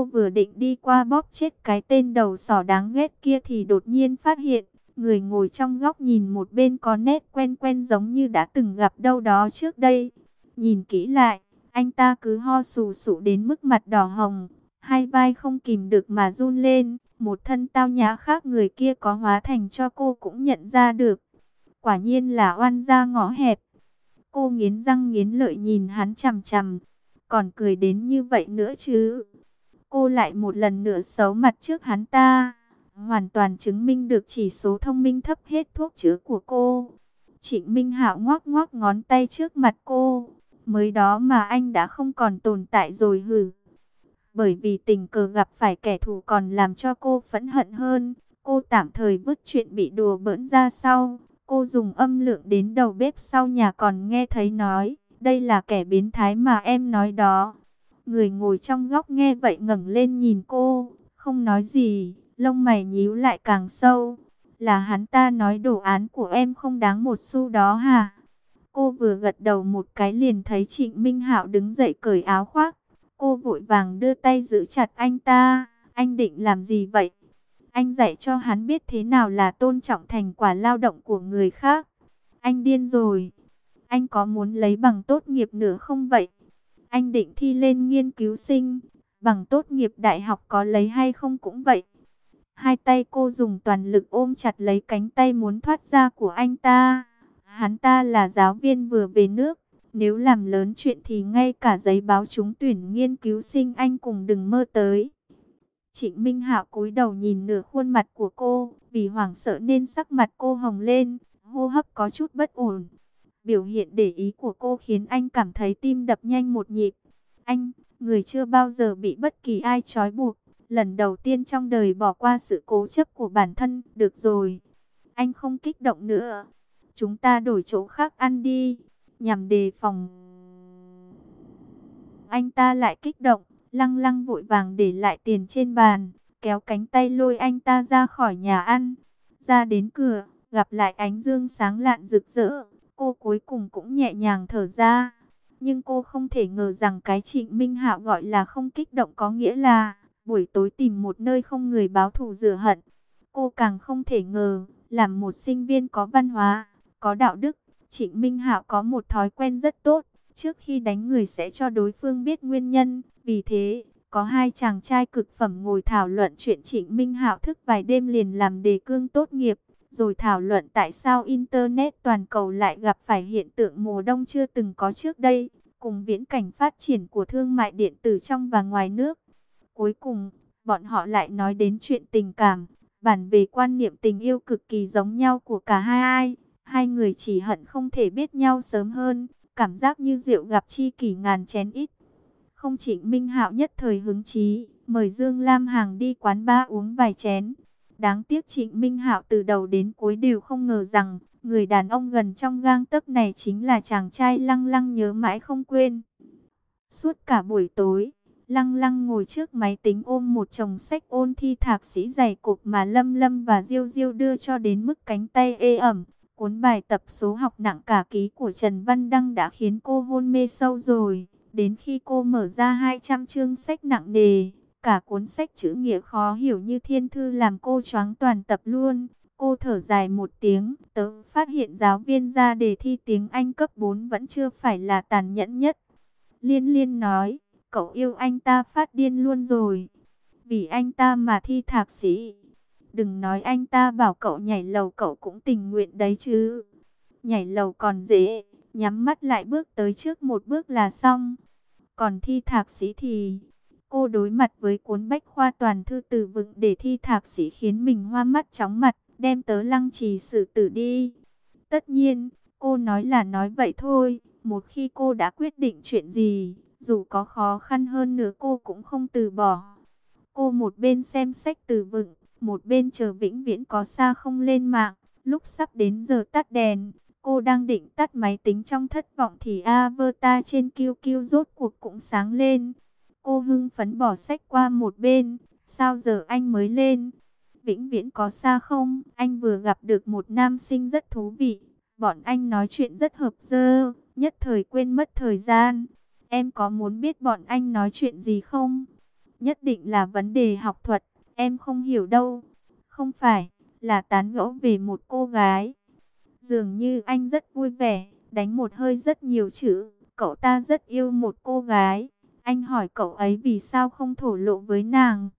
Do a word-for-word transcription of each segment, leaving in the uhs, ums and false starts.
vừa định đi qua bóp chết cái tên đầu sỏ đáng ghét kia thì đột nhiên phát hiện, người ngồi trong góc nhìn một bên có nét quen quen giống như đã từng gặp đâu đó trước đây. Nhìn kỹ lại, anh ta cứ ho sù sụ đến mức mặt đỏ hồng, hai vai không kìm được mà run lên, một thân tao nhã khác người kia có hóa thành cho cô cũng nhận ra được. Quả nhiên là oan gia ngõ hẹp. Cô nghiến răng nghiến lợi nhìn hắn chằm chằm, còn cười đến như vậy nữa chứ. Cô lại một lần nữa xấu mặt trước hắn ta, hoàn toàn chứng minh được chỉ số thông minh thấp hết thuốc chữa của cô. Trịnh Minh Hạo ngoắc ngoắc ngón tay trước mặt cô, mới đó mà anh đã không còn tồn tại rồi hử. Bởi vì tình cờ gặp phải kẻ thù còn làm cho cô phẫn hận hơn, cô tạm thời vứt chuyện bị đùa bỡn ra sau. Cô dùng âm lượng đến đầu bếp sau nhà còn nghe thấy nói, đây là kẻ biến thái mà em nói đó. Người ngồi trong góc nghe vậy ngẩng lên nhìn cô, không nói gì, lông mày nhíu lại càng sâu. Là hắn ta nói đồ án của em không đáng một xu đó hả? Cô vừa gật đầu một cái liền thấy Trịnh Minh Hạo đứng dậy cởi áo khoác. Cô vội vàng đưa tay giữ chặt anh ta. Anh định làm gì vậy? Anh dạy cho hắn biết thế nào là tôn trọng thành quả lao động của người khác. Anh điên rồi. Anh có muốn lấy bằng tốt nghiệp nữa không vậy? Anh định thi lên nghiên cứu sinh. Bằng tốt nghiệp đại học có lấy hay không cũng vậy. Hai tay cô dùng toàn lực ôm chặt lấy cánh tay muốn thoát ra của anh ta. Hắn ta là giáo viên vừa về nước. Nếu làm lớn chuyện thì ngay cả giấy báo trúng tuyển nghiên cứu sinh anh cùng đừng mơ tới. Trịnh Minh Hạo cúi đầu nhìn nửa khuôn mặt của cô, vì hoảng sợ nên sắc mặt cô hồng lên, hô hấp có chút bất ổn. Biểu hiện để ý của cô khiến anh cảm thấy tim đập nhanh một nhịp. Anh, người chưa bao giờ bị bất kỳ ai trói buộc, lần đầu tiên trong đời bỏ qua sự cố chấp của bản thân, được rồi. Anh không kích động nữa. Chúng ta đổi chỗ khác ăn đi, nhằm đề phòng. Anh ta lại kích động. Lăng Lăng vội vàng để lại tiền trên bàn, kéo cánh tay lôi anh ta ra khỏi nhà ăn. Ra đến cửa, gặp lại ánh dương sáng lạn rực rỡ, cô cuối cùng cũng nhẹ nhàng thở ra. Nhưng cô không thể ngờ rằng cái Trịnh Minh Hạo gọi là không kích động có nghĩa là buổi tối tìm một nơi không người báo thù rửa hận. Cô càng không thể ngờ, làm một sinh viên có văn hóa, có đạo đức, Trịnh Minh Hạo có một thói quen rất tốt. Trước khi đánh người sẽ cho đối phương biết nguyên nhân. Vì thế, có hai chàng trai cực phẩm ngồi thảo luận chuyện Trịnh Minh Hạo thức vài đêm liền làm đề cương tốt nghiệp. Rồi thảo luận tại sao Internet toàn cầu lại gặp phải hiện tượng mùa đông chưa từng có trước đây. Cùng viễn cảnh phát triển của thương mại điện tử trong và ngoài nước. Cuối cùng, bọn họ lại nói đến chuyện tình cảm. Bản về quan niệm tình yêu cực kỳ giống nhau của cả hai ai. Hai người chỉ hận không thể biết nhau sớm hơn. Cảm giác như rượu gặp tri kỷ ngàn chén ít. Không, Trịnh Minh Hạo nhất thời hứng chí, mời Dương Lam Hằng đi quán bar uống vài chén. Đáng tiếc Trịnh Minh Hạo từ đầu đến cuối đều không ngờ rằng, người đàn ông gần trong gang tấc này chính là chàng trai Lăng Lăng nhớ mãi không quên. Suốt cả buổi tối, Lăng Lăng ngồi trước máy tính ôm một chồng sách ôn thi thạc sĩ dày cộp mà Lâm Lâm và Diêu Diêu đưa cho đến mức cánh tay ê ẩm. Cuốn bài tập số học nặng cả ký của Trần Văn Đăng đã khiến cô hôn mê sâu rồi. Đến khi cô mở ra hai trăm chương sách nặng nề, cả cuốn sách chữ nghĩa khó hiểu như thiên thư làm cô choáng toàn tập luôn. Cô thở dài một tiếng, tớ phát hiện giáo viên ra đề thi tiếng Anh cấp bốn vẫn chưa phải là tàn nhẫn nhất. Liên Liên nói, cậu yêu anh ta phát điên luôn rồi. Vì anh ta mà thi thạc sĩ. Đừng nói anh ta bảo cậu nhảy lầu cậu cũng tình nguyện đấy chứ. Nhảy lầu còn dễ, nhắm mắt lại bước tới trước một bước là xong. Còn thi thạc sĩ thì... Cô đối mặt với cuốn bách khoa toàn thư từ vựng để thi thạc sĩ khiến mình hoa mắt chóng mặt, đem tớ Lăng Trì xử tử đi. Tất nhiên, cô nói là nói vậy thôi, một khi cô đã quyết định chuyện gì, dù có khó khăn hơn nữa cô cũng không từ bỏ. Cô một bên xem sách từ vựng, một bên chờ vĩnh viễn có xa không lên mạng. Lúc sắp đến giờ tắt đèn, cô đang định tắt máy tính trong thất vọng thì avatar trên Q Q rốt cuộc cũng sáng lên. Cô hưng phấn bỏ sách qua một bên. Sao giờ anh mới lên? Vĩnh viễn có xa không? Anh vừa gặp được một nam sinh rất thú vị. Bọn anh nói chuyện rất hợp dơ, nhất thời quên mất thời gian. Em có muốn biết bọn anh nói chuyện gì không? Nhất định là vấn đề học thuật, em không hiểu đâu. Không phải, là tán gẫu về một cô gái. Dường như anh rất vui vẻ, đánh một hơi rất nhiều chữ. Cậu ta rất yêu một cô gái. Anh hỏi cậu ấy vì sao không thổ lộ với nàng.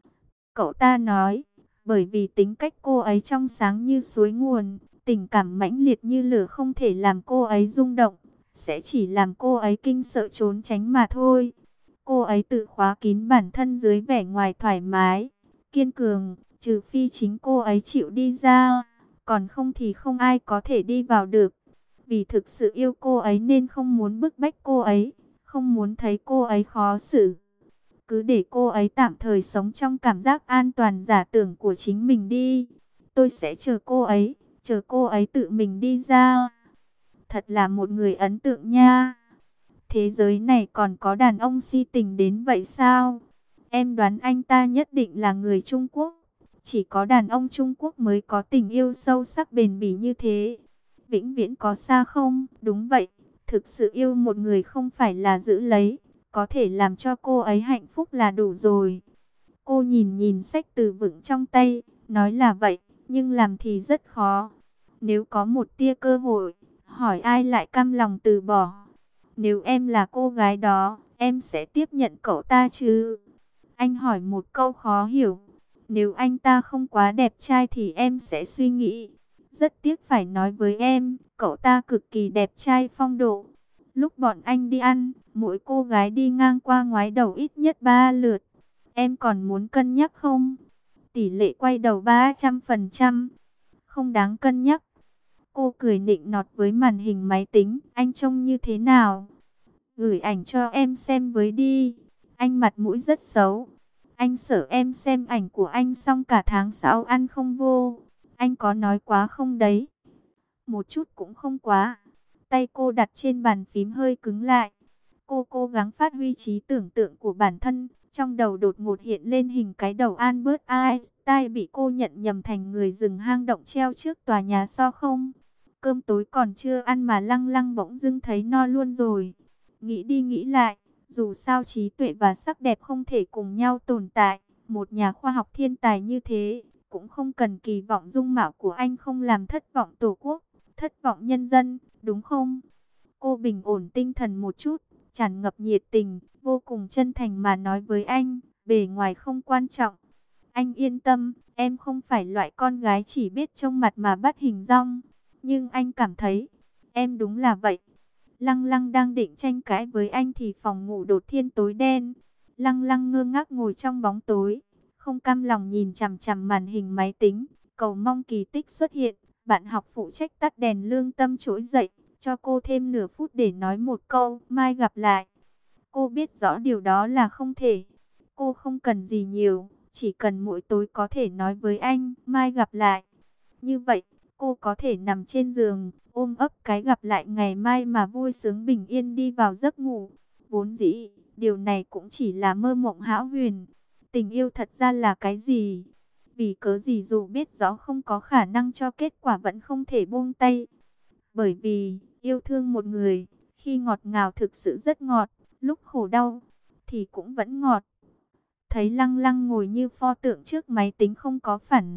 Cậu ta nói, bởi vì tính cách cô ấy trong sáng như suối nguồn, tình cảm mãnh liệt như lửa không thể làm cô ấy rung động, sẽ chỉ làm cô ấy kinh sợ trốn tránh mà thôi. Cô ấy tự khóa kín bản thân dưới vẻ ngoài thoải mái, kiên cường, trừ phi chính cô ấy chịu đi ra, còn không thì không ai có thể đi vào được. Vì thực sự yêu cô ấy nên không muốn bức bách cô ấy, không muốn thấy cô ấy khó xử. Cứ để cô ấy tạm thời sống trong cảm giác an toàn giả tưởng của chính mình đi. Tôi sẽ chờ cô ấy, chờ cô ấy tự mình đi ra. Thật là một người ấn tượng nha. Thế giới này còn có đàn ông si tình đến vậy sao? Em đoán anh ta nhất định là người Trung Quốc. Chỉ có đàn ông Trung Quốc mới có tình yêu sâu sắc bền bỉ như thế. Vĩnh viễn có xa không? Đúng vậy. Thực sự yêu một người không phải là giữ lấy. Có thể làm cho cô ấy hạnh phúc là đủ rồi. Cô nhìn nhìn sách từ vựng trong tay. Nói là vậy, nhưng làm thì rất khó. Nếu có một tia cơ hội, hỏi ai lại cam lòng từ bỏ. Nếu em là cô gái đó, em sẽ tiếp nhận cậu ta chứ? Anh hỏi một câu khó hiểu. Nếu anh ta không quá đẹp trai thì em sẽ suy nghĩ. Rất tiếc phải nói với em, cậu ta cực kỳ đẹp trai phong độ. Lúc bọn anh đi ăn, mỗi cô gái đi ngang qua ngoái đầu ít nhất ba lượt. Em còn muốn cân nhắc không? Tỷ lệ quay đầu ba trăm phần trăm. Không đáng cân nhắc. Cô cười nịnh nọt với màn hình máy tính. Anh trông như thế nào? Gửi ảnh cho em xem với đi. Anh mặt mũi rất xấu. Anh sợ em xem ảnh của anh xong cả tháng sau ăn không vô. Anh có nói quá không đấy? Một chút cũng không quá. Tay cô đặt trên bàn phím hơi cứng lại. Cô cố gắng phát huy trí tưởng tượng của bản thân. Trong đầu đột ngột hiện lên hình cái đầu Albert Einstein bị cô nhận nhầm thành người rừng hang động treo trước tòa nhà so không. Cơm tối còn chưa ăn mà Lăng Lăng bỗng dưng thấy no luôn rồi. Nghĩ đi nghĩ lại, dù sao trí tuệ và sắc đẹp không thể cùng nhau tồn tại. Một nhà khoa học thiên tài như thế, cũng không cần kỳ vọng dung mạo của anh không làm thất vọng tổ quốc, thất vọng nhân dân, đúng không? Cô bình ổn tinh thần một chút, tràn ngập nhiệt tình, vô cùng chân thành mà nói với anh, bề ngoài không quan trọng. Anh yên tâm, em không phải loại con gái chỉ biết trông mặt mà bắt hình dong. Nhưng anh cảm thấy, em đúng là vậy. Lăng Lăng đang định tranh cãi với anh thì phòng ngủ đột nhiên tối đen. Lăng Lăng ngơ ngác ngồi trong bóng tối, không cam lòng nhìn chằm chằm màn hình máy tính, cầu mong kỳ tích xuất hiện. Bạn học phụ trách tắt đèn lương tâm trỗi dậy, cho cô thêm nửa phút để nói một câu, mai gặp lại. Cô biết rõ điều đó là không thể. Cô không cần gì nhiều, chỉ cần mỗi tối có thể nói với anh, mai gặp lại. Như vậy, cô có thể nằm trên giường, ôm ấp cái gặp lại ngày mai mà vui sướng bình yên đi vào giấc ngủ. Vốn dĩ, điều này cũng chỉ là mơ mộng hão huyền. Tình yêu thật ra là cái gì? Vì cớ gì dù biết rõ không có khả năng cho kết quả vẫn không thể buông tay. Bởi vì, yêu thương một người, khi ngọt ngào thực sự rất ngọt, lúc khổ đau, thì cũng vẫn ngọt. Thấy Lăng Lăng ngồi như pho tượng trước máy tính không có phản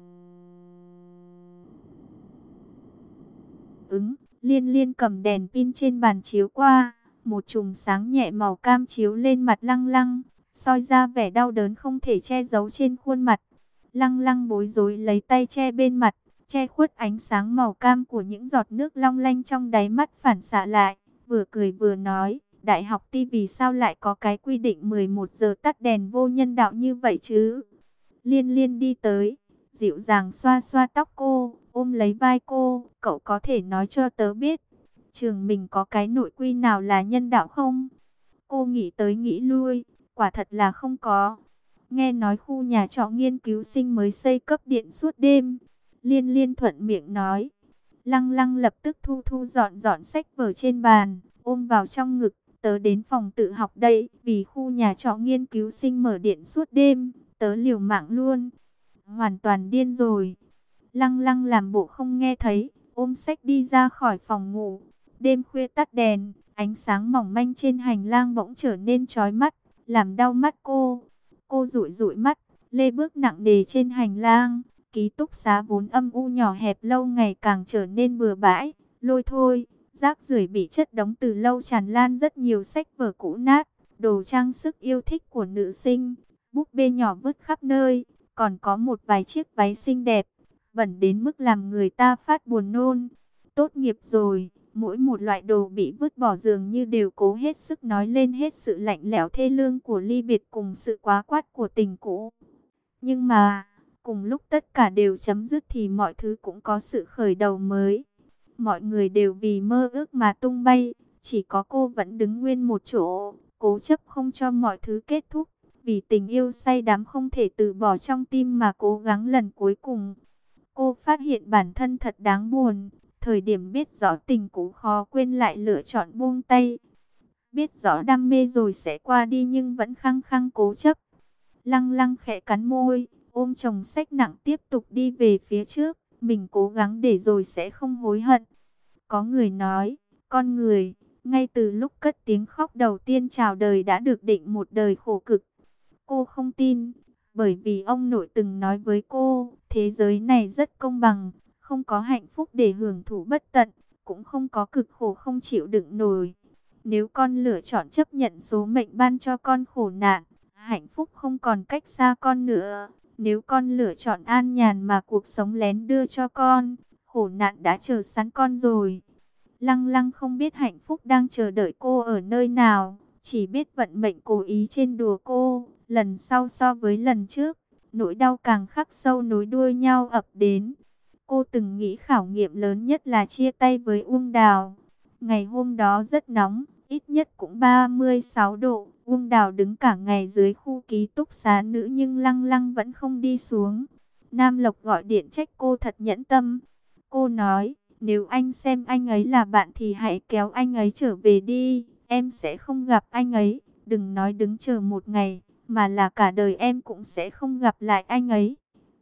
ứng, Liên Liên cầm đèn pin trên bàn chiếu qua, một chùm sáng nhẹ màu cam chiếu lên mặt Lăng Lăng, soi ra vẻ đau đớn không thể che giấu trên khuôn mặt. Lăng Lăng bối rối lấy tay che bên mặt, che khuất ánh sáng màu cam của những giọt nước long lanh trong đáy mắt phản xạ lại, vừa cười vừa nói, đại học ti vì sao lại có cái quy định mười một giờ tắt đèn vô nhân đạo như vậy chứ? Liên Liên đi tới, dịu dàng xoa xoa tóc cô, ôm lấy vai cô, cậu có thể nói cho tớ biết, trường mình có cái nội quy nào là nhân đạo không? Cô nghĩ tới nghĩ lui, quả thật là không có. Nghe nói khu nhà trọ nghiên cứu sinh mới xây cấp điện suốt đêm. Liên Liên thuận miệng nói. Lăng Lăng lập tức thu thu dọn dọn sách vở trên bàn, ôm vào trong ngực. Tớ đến phòng tự học đây, vì khu nhà trọ nghiên cứu sinh mở điện suốt đêm, tớ liều mạng luôn. Hoàn toàn điên rồi. Lăng Lăng làm bộ không nghe thấy, ôm sách đi ra khỏi phòng ngủ. Đêm khuya tắt đèn, ánh sáng mỏng manh trên hành lang bỗng trở nên chói mắt, làm đau mắt cô. Cô dụi dụi mắt, lê bước nặng nề trên hành lang. Ký túc xá vốn âm u nhỏ hẹp lâu ngày càng trở nên bừa bãi, lôi thôi, rác rưởi bị chất đống từ lâu tràn lan, rất nhiều sách vở cũ nát, đồ trang sức yêu thích của nữ sinh, búp bê nhỏ vứt khắp nơi, còn có một vài chiếc váy xinh đẹp, bẩn đến mức làm người ta phát buồn nôn. Tốt nghiệp rồi, mỗi một loại đồ bị vứt bỏ dường như đều cố hết sức nói lên hết sự lạnh lẽo thê lương của ly biệt cùng sự quá quát của tình cũ. Nhưng mà, cùng lúc tất cả đều chấm dứt thì mọi thứ cũng có sự khởi đầu mới. Mọi người đều vì mơ ước mà tung bay, chỉ có cô vẫn đứng nguyên một chỗ, cố chấp không cho mọi thứ kết thúc. Vì tình yêu say đắm không thể từ bỏ trong tim mà cố gắng lần cuối cùng. Cô phát hiện bản thân thật đáng buồn, thời điểm biết rõ tình cũ khó quên lại lựa chọn buông tay. Biết rõ đam mê rồi sẽ qua đi nhưng vẫn khăng khăng cố chấp. Lăng Lăng khẽ cắn môi, ôm chồng sách nặng tiếp tục đi về phía trước. Mình cố gắng để rồi sẽ không hối hận. Có người nói, con người, ngay từ lúc cất tiếng khóc đầu tiên chào đời đã được định một đời khổ cực. Cô không tin, bởi vì ông nội từng nói với cô, thế giới này rất công bằng, không có hạnh phúc để hưởng thụ bất tận, cũng không có cực khổ không chịu đựng nổi. Nếu con lựa chọn chấp nhận số mệnh ban cho con khổ nạn, hạnh phúc không còn cách xa con nữa. Nếu con lựa chọn an nhàn mà cuộc sống lén đưa cho con, khổ nạn đã chờ sẵn con rồi. Lăng Lăng không biết hạnh phúc đang chờ đợi cô ở nơi nào, chỉ biết vận mệnh cố ý trên đùa cô. Lần sau so với lần trước, nỗi đau càng khắc sâu nối đuôi nhau ập đến. Cô từng nghĩ khảo nghiệm lớn nhất là chia tay với Uông Đào. Ngày hôm đó rất nóng, ít nhất cũng ba mươi sáu độ. Uông Đào đứng cả ngày dưới khu ký túc xá nữ nhưng Lăng Lăng vẫn không đi xuống. Nam Lộc gọi điện trách cô thật nhẫn tâm. Cô nói, nếu anh xem anh ấy là bạn thì hãy kéo anh ấy trở về đi. Em sẽ không gặp anh ấy, đừng nói đứng chờ một ngày, mà là cả đời em cũng sẽ không gặp lại anh ấy.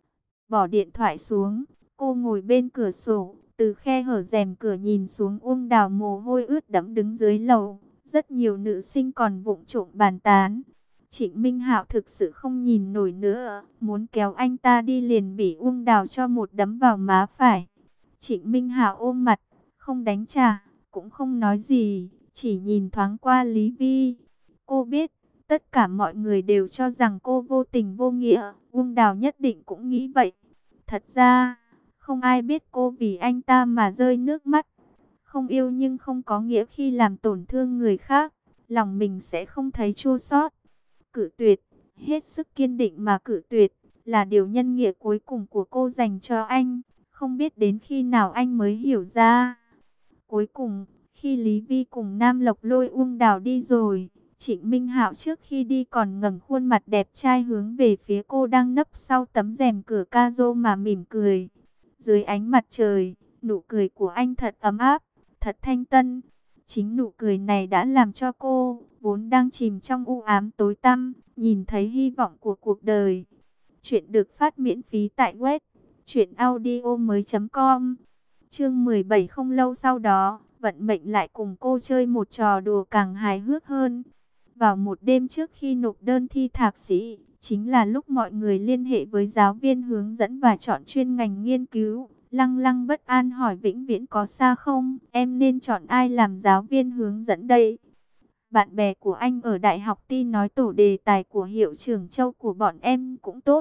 Bỏ điện thoại xuống, cô ngồi bên cửa sổ, từ khe hở rèm cửa nhìn xuống Uông Đào mồ hôi ướt đẫm đứng dưới lầu. Rất nhiều nữ sinh còn vụng trộm bàn tán. Trịnh Minh Hạo thực sự không nhìn nổi nữa, muốn kéo anh ta đi liền bị Uông Đào cho một đấm vào má phải. Trịnh Minh Hạo ôm mặt, không đánh trả, cũng không nói gì, chỉ nhìn thoáng qua Lý Vi. Cô biết, tất cả mọi người đều cho rằng cô vô tình vô nghĩa, Uông Đào nhất định cũng nghĩ vậy. Thật ra, không ai biết cô vì anh ta mà rơi nước mắt. Không yêu nhưng không có nghĩa khi làm tổn thương người khác, lòng mình sẽ không thấy chua xót. Cự tuyệt, hết sức kiên định mà cự tuyệt, là điều nhân nghĩa cuối cùng của cô dành cho anh. Không biết đến khi nào anh mới hiểu ra. Cuối cùng, khi Lý Vi cùng Nam Lộc lôi Uông Đào đi rồi, Trịnh Minh Hạo trước khi đi còn ngẩng khuôn mặt đẹp trai hướng về phía cô đang nấp sau tấm rèm cửa ca-rô mà mỉm cười. Dưới ánh mặt trời, nụ cười của anh thật ấm áp, thật thanh tân. Chính nụ cười này đã làm cho cô, vốn đang chìm trong u ám tối tăm, nhìn thấy hy vọng của cuộc đời. Chuyện được phát miễn phí tại web truyện audio mới chấm com. Chương mười bảy. Không lâu sau đó, vận mệnh lại cùng cô chơi một trò đùa càng hài hước hơn. Vào một đêm trước khi nộp đơn thi thạc sĩ, chính là lúc mọi người liên hệ với giáo viên hướng dẫn và chọn chuyên ngành nghiên cứu. Lăng Lăng bất an hỏi Vĩnh Viễn có xa không? Em nên chọn ai làm giáo viên hướng dẫn đây? Bạn bè của anh ở Đại học Ti nói tổ đề tài của hiệu trưởng Châu của bọn em cũng tốt.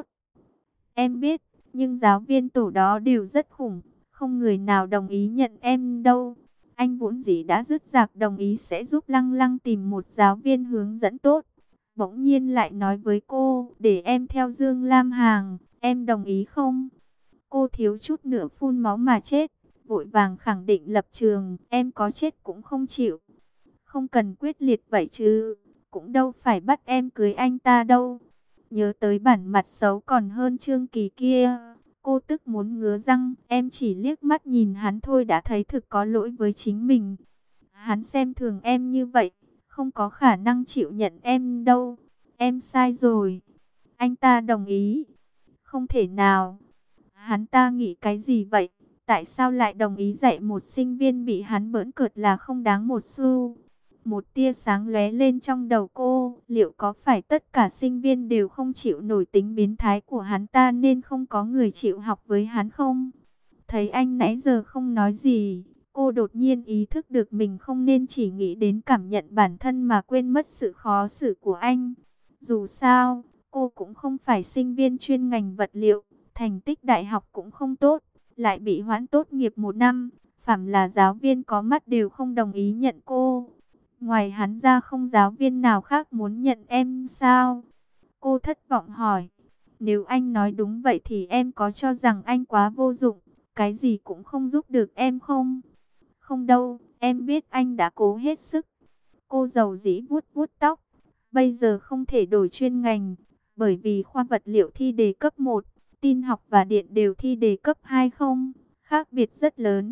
Em biết, nhưng giáo viên tổ đó đều rất khủng, không người nào đồng ý nhận em đâu. Anh vốn dĩ đã dứt dạc đồng ý sẽ giúp Lăng Lăng tìm một giáo viên hướng dẫn tốt. Bỗng nhiên lại nói với cô, để em theo Dương Lam Hằng, em đồng ý không? Cô thiếu chút nữa phun máu mà chết, vội vàng khẳng định lập trường, em có chết cũng không chịu. Không cần quyết liệt vậy chứ, cũng đâu phải bắt em cưới anh ta đâu. Nhớ tới bản mặt xấu còn hơn Trương Kỳ kia, cô tức muốn ngứa răng. Em chỉ liếc mắt nhìn hắn thôi đã thấy thực có lỗi với chính mình. Hắn xem thường em như vậy, không có khả năng chịu nhận em đâu. Em sai rồi. Anh ta đồng ý. Không thể nào. Hắn ta nghĩ cái gì vậy? Tại sao lại đồng ý dạy một sinh viên bị hắn bỡn cợt là không đáng một xu? Một tia sáng lóe lên trong đầu cô, liệu có phải tất cả sinh viên đều không chịu nổi tính biến thái của hắn ta nên không có người chịu học với hắn không? Thấy anh nãy giờ không nói gì, cô đột nhiên ý thức được mình không nên chỉ nghĩ đến cảm nhận bản thân mà quên mất sự khó xử của anh. Dù sao, cô cũng không phải sinh viên chuyên ngành vật liệu, thành tích đại học cũng không tốt, lại bị hoãn tốt nghiệp một năm. Phàm là giáo viên có mắt đều không đồng ý nhận cô. Ngoài hắn ra không giáo viên nào khác muốn nhận em sao? Cô thất vọng hỏi. Nếu anh nói đúng vậy thì em có cho rằng anh quá vô dụng, cái gì cũng không giúp được em không? Không đâu, em biết anh đã cố hết sức. Cô giàu dĩ vuốt vuốt tóc. Bây giờ không thể đổi chuyên ngành, bởi vì khoa vật liệu thi đề cấp một, tin học và điện đều thi đề cấp hai không, khác biệt rất lớn.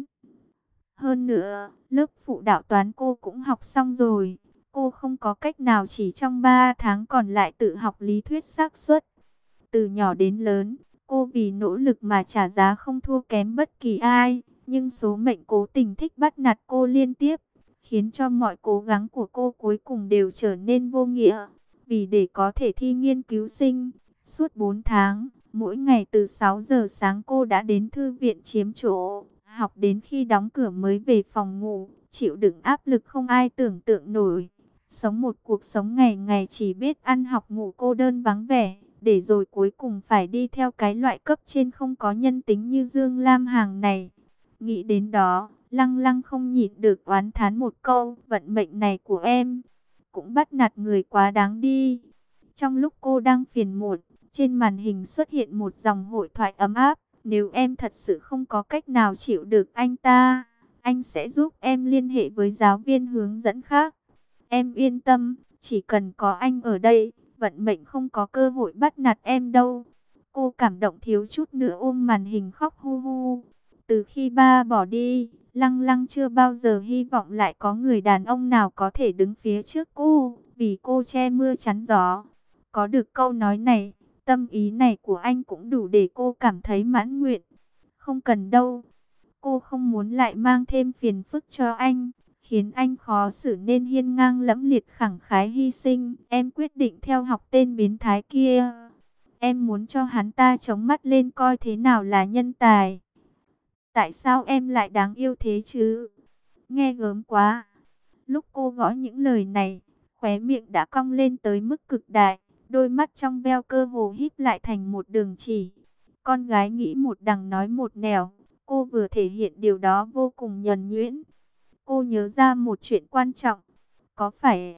Hơn nữa, lớp phụ đạo toán cô cũng học xong rồi. Cô không có cách nào chỉ trong ba tháng còn lại tự học lý thuyết xác suất. Từ nhỏ đến lớn, cô vì nỗ lực mà trả giá không thua kém bất kỳ ai. Nhưng số mệnh cố tình thích bắt nạt cô liên tiếp, khiến cho mọi cố gắng của cô cuối cùng đều trở nên vô nghĩa. Vì để có thể thi nghiên cứu sinh, suốt bốn tháng, mỗi ngày từ sáu giờ sáng cô đã đến thư viện chiếm chỗ, học đến khi đóng cửa mới về phòng ngủ, chịu đựng áp lực không ai tưởng tượng nổi. Sống một cuộc sống ngày ngày chỉ biết ăn học ngủ cô đơn vắng vẻ, để rồi cuối cùng phải đi theo cái loại cấp trên không có nhân tính như Dương Lam Hằng này. Nghĩ đến đó, Lăng Lăng không nhịn được oán thán một câu, vận mệnh này của em cũng bắt nạt người quá đáng đi. Trong lúc cô đang phiền muộn, trên màn hình xuất hiện một dòng hội thoại ấm áp. Nếu em thật sự không có cách nào chịu được anh ta, anh sẽ giúp em liên hệ với giáo viên hướng dẫn khác. Em yên tâm, chỉ cần có anh ở đây, vận mệnh không có cơ hội bắt nạt em đâu. Cô cảm động thiếu chút nữa ôm màn hình khóc hu hu. Từ khi ba bỏ đi, Lăng Lăng chưa bao giờ hy vọng lại có người đàn ông nào có thể đứng phía trước cô, vì cô che mưa chắn gió. Có được câu nói này, tâm ý này của anh cũng đủ để cô cảm thấy mãn nguyện. Không cần đâu, cô không muốn lại mang thêm phiền phức cho anh, khiến anh khó xử nên hiên ngang lẫm liệt khẳng khái hy sinh. Em quyết định theo học tên biến thái kia. Em muốn cho hắn ta chống mắt lên coi thế nào là nhân tài. Tại sao em lại đáng yêu thế chứ? Nghe gớm quá. Lúc cô gõ những lời này, khóe miệng đã cong lên tới mức cực đại. Đôi mắt trong veo cơ hồ híp lại thành một đường chỉ. Con gái nghĩ một đằng nói một nẻo. Cô vừa thể hiện điều đó vô cùng nhuần nhuyễn. Cô nhớ ra một chuyện quan trọng. Có phải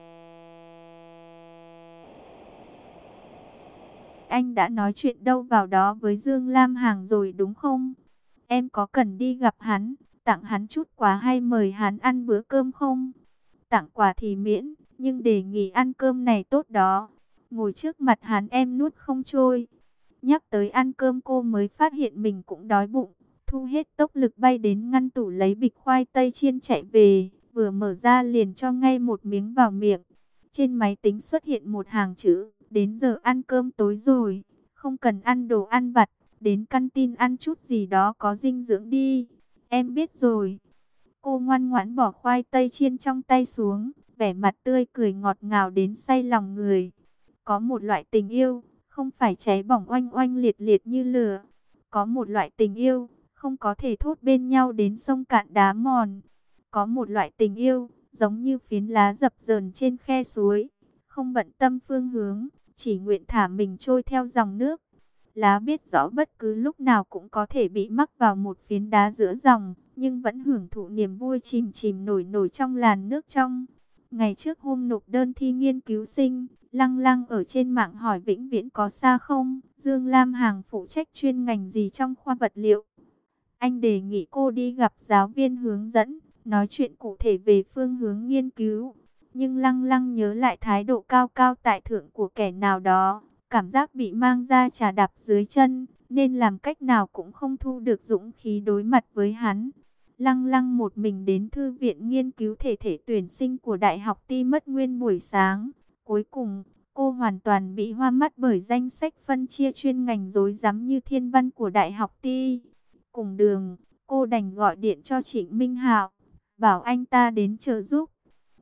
anh đã nói chuyện đâu vào đó với Dương Lam Hằng rồi đúng không? Em có cần đi gặp hắn, tặng hắn chút quà hay mời hắn ăn bữa cơm không? Tặng quà thì miễn, nhưng đề nghị ăn cơm này tốt đó. Ngồi trước mặt hắn em nuốt không trôi. Nhắc tới ăn cơm cô mới phát hiện mình cũng đói bụng. Thu hết tốc lực bay đến ngăn tủ lấy bịch khoai tây chiên chạy về. Vừa mở ra liền cho ngay một miếng vào miệng. Trên máy tính xuất hiện một hàng chữ. Đến giờ ăn cơm tối rồi. Không cần ăn đồ ăn vặt. Đến căn tin ăn chút gì đó có dinh dưỡng đi. Em biết rồi. Cô ngoan ngoãn bỏ khoai tây chiên trong tay xuống. Vẻ mặt tươi cười ngọt ngào đến say lòng người. Có một loại tình yêu, không phải cháy bỏng oanh oanh liệt liệt như lửa. Có một loại tình yêu, không có thể thốt bên nhau đến sông cạn đá mòn. Có một loại tình yêu, giống như phiến lá dập dờn trên khe suối. Không bận tâm phương hướng, chỉ nguyện thả mình trôi theo dòng nước. Lá biết rõ bất cứ lúc nào cũng có thể bị mắc vào một phiến đá giữa dòng, nhưng vẫn hưởng thụ niềm vui chìm chìm nổi nổi trong làn nước trong. Ngày trước hôm nộp đơn thi nghiên cứu sinh, Lăng Lăng ở trên mạng hỏi vĩnh viễn có xa không? Dương Lam Hằng phụ trách chuyên ngành gì trong khoa vật liệu? Anh đề nghị cô đi gặp giáo viên hướng dẫn, nói chuyện cụ thể về phương hướng nghiên cứu. Nhưng Lăng Lăng nhớ lại thái độ cao cao tại thượng của kẻ nào đó, cảm giác bị mang ra trà đạp dưới chân, nên làm cách nào cũng không thu được dũng khí đối mặt với hắn. Lăng Lăng một mình đến thư viện nghiên cứu thể thể tuyển sinh của Đại học Ti mất nguyên buổi sáng. Cuối cùng, cô hoàn toàn bị hoa mắt bởi danh sách phân chia chuyên ngành rối rắm như thiên văn của Đại học Ti. Cùng đường, cô đành gọi điện cho Trịnh Minh Hạo, bảo anh ta đến trợ giúp.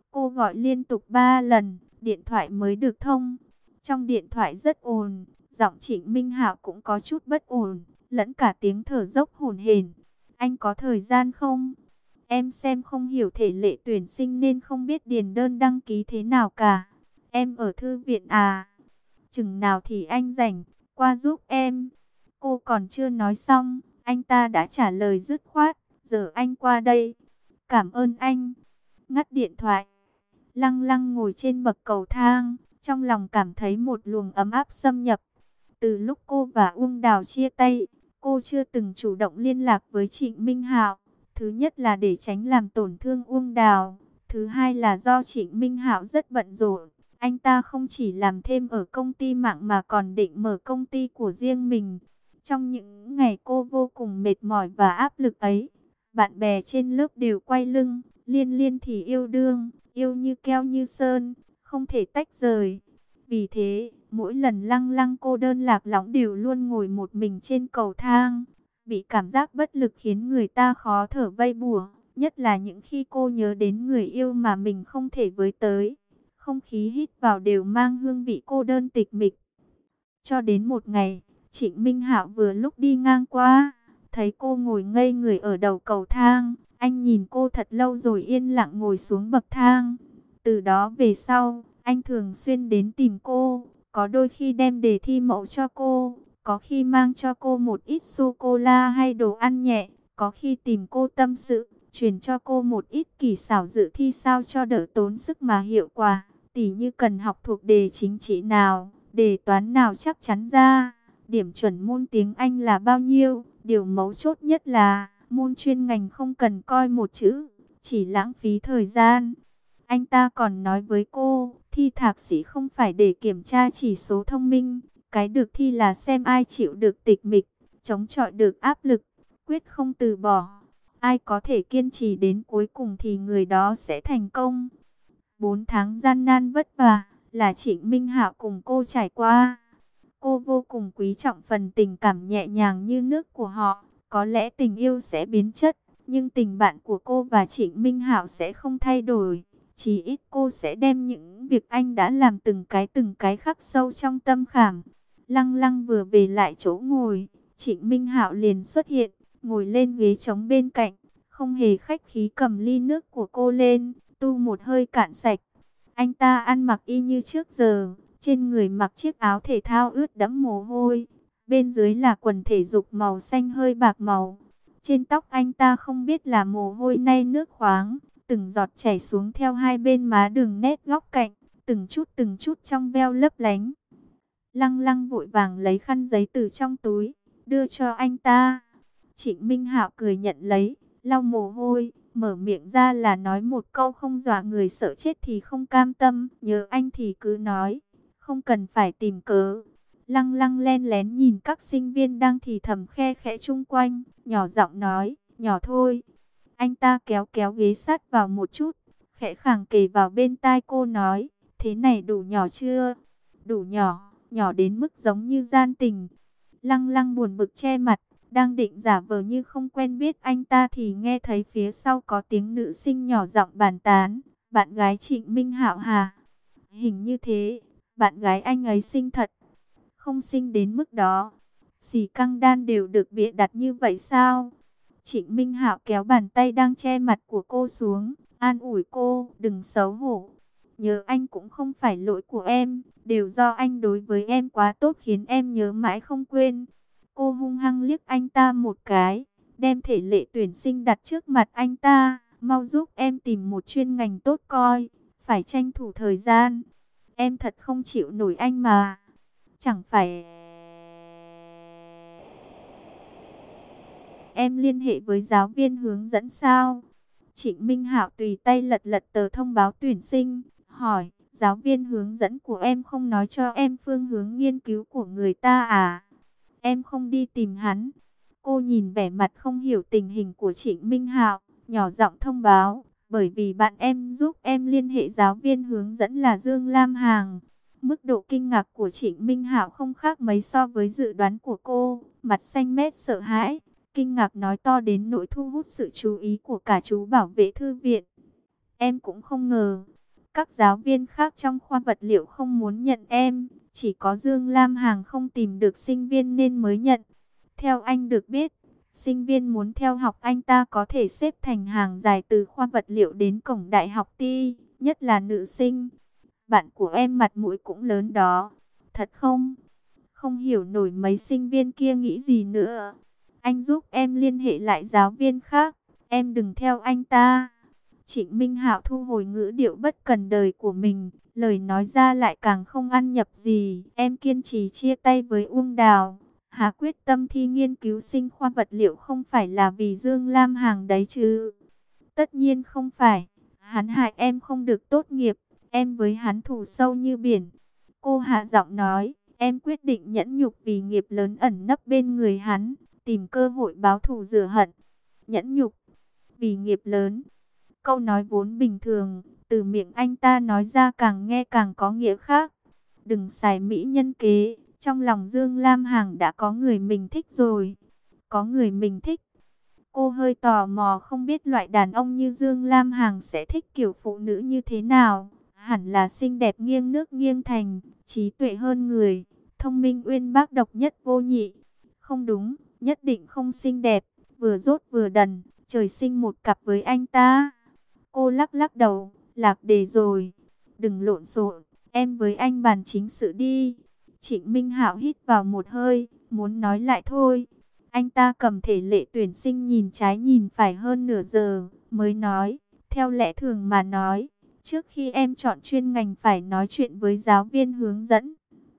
Cô gọi liên tục ba lần, điện thoại mới được thông. Trong điện thoại rất ồn, giọng Trịnh Minh Hạo cũng có chút bất ổn, lẫn cả tiếng thở dốc hổn hển. Anh có thời gian không? Em xem không hiểu thể lệ tuyển sinh nên không biết điền đơn đăng ký thế nào cả. Em ở thư viện à? Chừng nào thì anh rảnh, qua giúp em. Cô còn chưa nói xong, anh ta đã trả lời dứt khoát. Giờ anh qua đây. Cảm ơn anh. Ngắt điện thoại. Lăng Lăng ngồi trên bậc cầu thang, trong lòng cảm thấy một luồng ấm áp xâm nhập. Từ lúc cô và Uông Đào chia tay, cô chưa từng chủ động liên lạc với Trịnh Minh Hạo. Thứ nhất là để tránh làm tổn thương Uông Đào, thứ hai là do Trịnh Minh Hạo rất bận rộn. Anh ta không chỉ làm thêm ở công ty mạng mà còn định mở công ty của riêng mình. Trong những ngày cô vô cùng mệt mỏi và áp lực ấy, bạn bè trên lớp đều quay lưng, Liên Liên thì yêu đương, yêu như keo như sơn, không thể tách rời. Vì thế, mỗi lần Lăng Lăng cô đơn lạc lõng đều luôn ngồi một mình trên cầu thang, bị cảm giác bất lực khiến người ta khó thở vây bủa, nhất là những khi cô nhớ đến người yêu mà mình không thể với tới. Không khí hít vào đều mang hương vị cô đơn tịch mịch. Cho đến một ngày, Trịnh Minh Hạo vừa lúc đi ngang qua, thấy cô ngồi ngây người ở đầu cầu thang, anh nhìn cô thật lâu rồi yên lặng ngồi xuống bậc thang. Từ đó về sau, anh thường xuyên đến tìm cô, có đôi khi đem đề thi mẫu cho cô, có khi mang cho cô một ít sô-cô-la hay đồ ăn nhẹ, có khi tìm cô tâm sự, truyền cho cô một ít kỳ xảo dự thi sao cho đỡ tốn sức mà hiệu quả. Tỉ như cần học thuộc đề chính trị nào, đề toán nào chắc chắn ra, điểm chuẩn môn tiếng Anh là bao nhiêu, điều mấu chốt nhất là môn chuyên ngành không cần coi một chữ, chỉ lãng phí thời gian. Anh ta còn nói với cô, thi thạc sĩ không phải để kiểm tra chỉ số thông minh, cái được thi là xem ai chịu được tịch mịch, chống chọi được áp lực, quyết không từ bỏ. Ai có thể kiên trì đến cuối cùng thì người đó sẽ thành công. Bốn tháng gian nan vất vả là Trịnh Minh Hạo cùng cô trải qua. Cô vô cùng quý trọng phần tình cảm nhẹ nhàng như nước của họ. Có lẽ tình yêu sẽ biến chất, nhưng tình bạn của cô và Trịnh Minh Hạo sẽ không thay đổi. Chỉ ít cô sẽ đem những việc anh đã làm từng cái từng cái khắc sâu trong tâm khảm. Lăng Lăng vừa về lại chỗ ngồi, Trịnh Minh Hạo liền xuất hiện, ngồi lên ghế trống bên cạnh, không hề khách khí cầm ly nước của cô lên, tu một hơi cạn sạch. Anh ta ăn mặc y như trước giờ, trên người mặc chiếc áo thể thao ướt đẫm mồ hôi, bên dưới là quần thể dục màu xanh hơi bạc màu. Trên tóc anh ta không biết là mồ hôi nay nước khoáng, từng giọt chảy xuống theo hai bên má đường nét góc cạnh, từng chút từng chút trong veo lấp lánh. Lăng Lăng vội vàng lấy khăn giấy từ trong túi, đưa cho anh ta. Trịnh Minh Hạo cười nhận lấy, lau mồ hôi, mở miệng ra là nói một câu không dọa người sợ chết thì không cam tâm, nhớ anh thì cứ nói, không cần phải tìm cớ. Lăng Lăng len lén nhìn các sinh viên đang thì thầm khe khẽ chung quanh, nhỏ giọng nói, nhỏ thôi. Anh ta kéo kéo ghế sát vào một chút, khẽ khàng kề vào bên tai cô nói, thế này đủ nhỏ chưa? Đủ nhỏ, nhỏ đến mức giống như gian tình. Lăng Lăng buồn bực che mặt, đang định giả vờ như không quen biết anh ta thì nghe thấy phía sau có tiếng nữ sinh nhỏ giọng bàn tán, bạn gái Trịnh Minh Hạo hả? Hình như thế, bạn gái anh ấy xinh thật. Không xinh đến mức đó. Xì căng đan đều được bịa đặt như vậy sao? Trịnh Minh Hạo kéo bàn tay đang che mặt của cô xuống, an ủi cô, đừng xấu hổ. Nhớ anh cũng không phải lỗi của em, đều do anh đối với em quá tốt khiến em nhớ mãi không quên. Cô hung hăng liếc anh ta một cái, đem thể lệ tuyển sinh đặt trước mặt anh ta, mau giúp em tìm một chuyên ngành tốt coi, phải tranh thủ thời gian. Em thật không chịu nổi anh mà. Chẳng phải em liên hệ với giáo viên hướng dẫn sao? Trịnh Minh Hạo tùy tay lật lật tờ thông báo tuyển sinh, hỏi, giáo viên hướng dẫn của em không nói cho em phương hướng nghiên cứu của người ta à? Em không đi tìm hắn. Cô nhìn vẻ mặt không hiểu tình hình của Trịnh Minh Hạo, nhỏ giọng thông báo, bởi vì bạn em giúp em liên hệ giáo viên hướng dẫn là Dương Lam Hằng. Mức độ kinh ngạc của Trịnh Minh Hạo không khác mấy so với dự đoán của cô, mặt xanh mét sợ hãi, kinh ngạc nói to đến nỗi thu hút sự chú ý của cả chú bảo vệ thư viện. Em cũng không ngờ, Các giáo viên khác trong khoa vật liệu không muốn nhận em, chỉ có Dương Lam Hằng không tìm được sinh viên nên mới nhận. Theo anh được biết, sinh viên muốn theo học anh ta có thể xếp thành hàng dài từ khoa vật liệu đến cổng đại học Ti, nhất là nữ sinh. Bạn của em mặt mũi cũng lớn đó. Thật không? Không hiểu nổi mấy sinh viên kia nghĩ gì nữa. Anh giúp em liên hệ lại giáo viên khác, em đừng theo anh ta. Trịnh Minh Hạo thu hồi ngữ điệu bất cần đời của mình, lời nói ra lại càng không ăn nhập gì. Em kiên trì chia tay với Uông Đào. Hà quyết tâm thi nghiên cứu sinh khoa vật liệu không phải là vì Dương Lam Hằng đấy chứ? Tất nhiên không phải. Hắn hại em không được tốt nghiệp, em với hắn thù sâu như biển. Cô hạ giọng nói, em quyết định nhẫn nhục vì nghiệp lớn ẩn nấp bên người hắn, tìm cơ hội báo thù rửa hận. Nhẫn nhục vì nghiệp lớn. Câu nói vốn bình thường, từ miệng anh ta nói ra càng nghe càng có nghĩa khác. Đừng xài mỹ nhân kế, trong lòng Dương Lam Hằng đã có người mình thích rồi. Có người mình thích. Cô hơi tò mò không biết loại đàn ông như Dương Lam Hằng sẽ thích kiểu phụ nữ như thế nào. Hẳn là xinh đẹp nghiêng nước nghiêng thành, trí tuệ hơn người, thông minh uyên bác độc nhất vô nhị. Không đúng, nhất định không xinh đẹp, vừa dốt vừa đần, trời sinh một cặp với anh ta. Cô lắc lắc đầu, lạc đề rồi. Đừng lộn xộn, em với anh bàn chính sự đi. Trịnh Minh Hạo hít vào một hơi, muốn nói lại thôi. Anh ta cầm thể lệ tuyển sinh nhìn trái nhìn phải hơn nửa giờ, mới nói, theo lẽ thường mà nói, trước khi em chọn chuyên ngành phải nói chuyện với giáo viên hướng dẫn.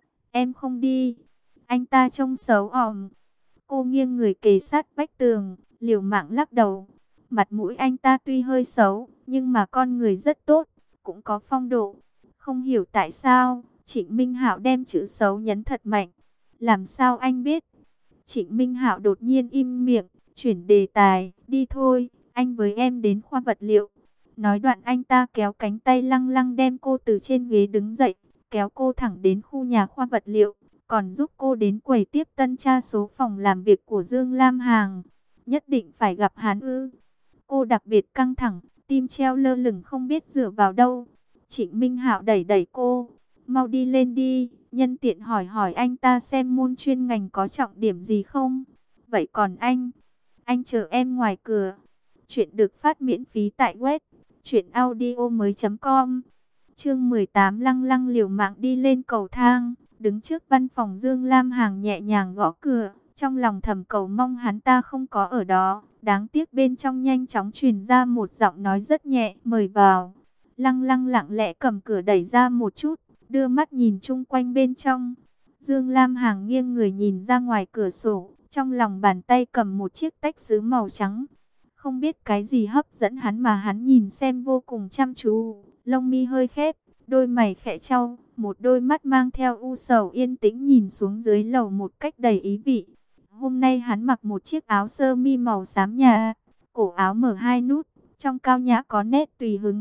Em không đi. Anh ta trông xấu òm. Cô nghiêng người kề sát vách tường, liều mạng lắc đầu. Mặt mũi anh ta tuy hơi xấu, nhưng mà con người rất tốt, cũng có phong độ. Không hiểu tại sao, Trịnh Minh Hạo đem chữ xấu nhấn thật mạnh. Làm sao anh biết? Trịnh Minh Hạo đột nhiên im miệng, chuyển đề tài, đi thôi, anh với em đến khoa vật liệu. Nói đoạn anh ta kéo cánh tay lăng lăng đem cô từ trên ghế đứng dậy, kéo cô thẳng đến khu nhà khoa vật liệu, còn giúp cô đến quầy tiếp tân tra số phòng làm việc của Dương Lam Hằng. Nhất định phải gặp hắn ư? Cô đặc biệt căng thẳng, tim treo lơ lửng không biết dựa vào đâu. Trịnh Minh Hạo đẩy đẩy cô, mau đi lên đi, nhân tiện hỏi hỏi anh ta xem môn chuyên ngành có trọng điểm gì không. Vậy còn anh, anh chờ em ngoài cửa. Chuyện được phát miễn phí tại web truyện audio mới chấm com. Chương mười tám, lăng lăng liều mạng đi lên cầu thang, đứng trước văn phòng Dương Lam Hằng nhẹ nhàng gõ cửa, trong lòng thầm cầu mong hắn ta không có ở đó. Đáng tiếc bên trong nhanh chóng truyền ra một giọng nói rất nhẹ, mời vào. Lăng lăng lặng lẽ cầm cửa đẩy ra một chút, đưa mắt nhìn chung quanh bên trong. Dương Lam Hằng nghiêng người nhìn ra ngoài cửa sổ, trong lòng bàn tay cầm một chiếc tách sứ màu trắng. Không biết cái gì hấp dẫn hắn mà hắn nhìn xem vô cùng chăm chú, lông mi hơi khép, đôi mày khẽ chau, một đôi mắt mang theo u sầu yên tĩnh nhìn xuống dưới lầu một cách đầy ý vị. Hôm nay hắn mặc một chiếc áo sơ mi màu xám nhà, cổ áo mở hai nút, trong cao nhã có nét tùy hứng.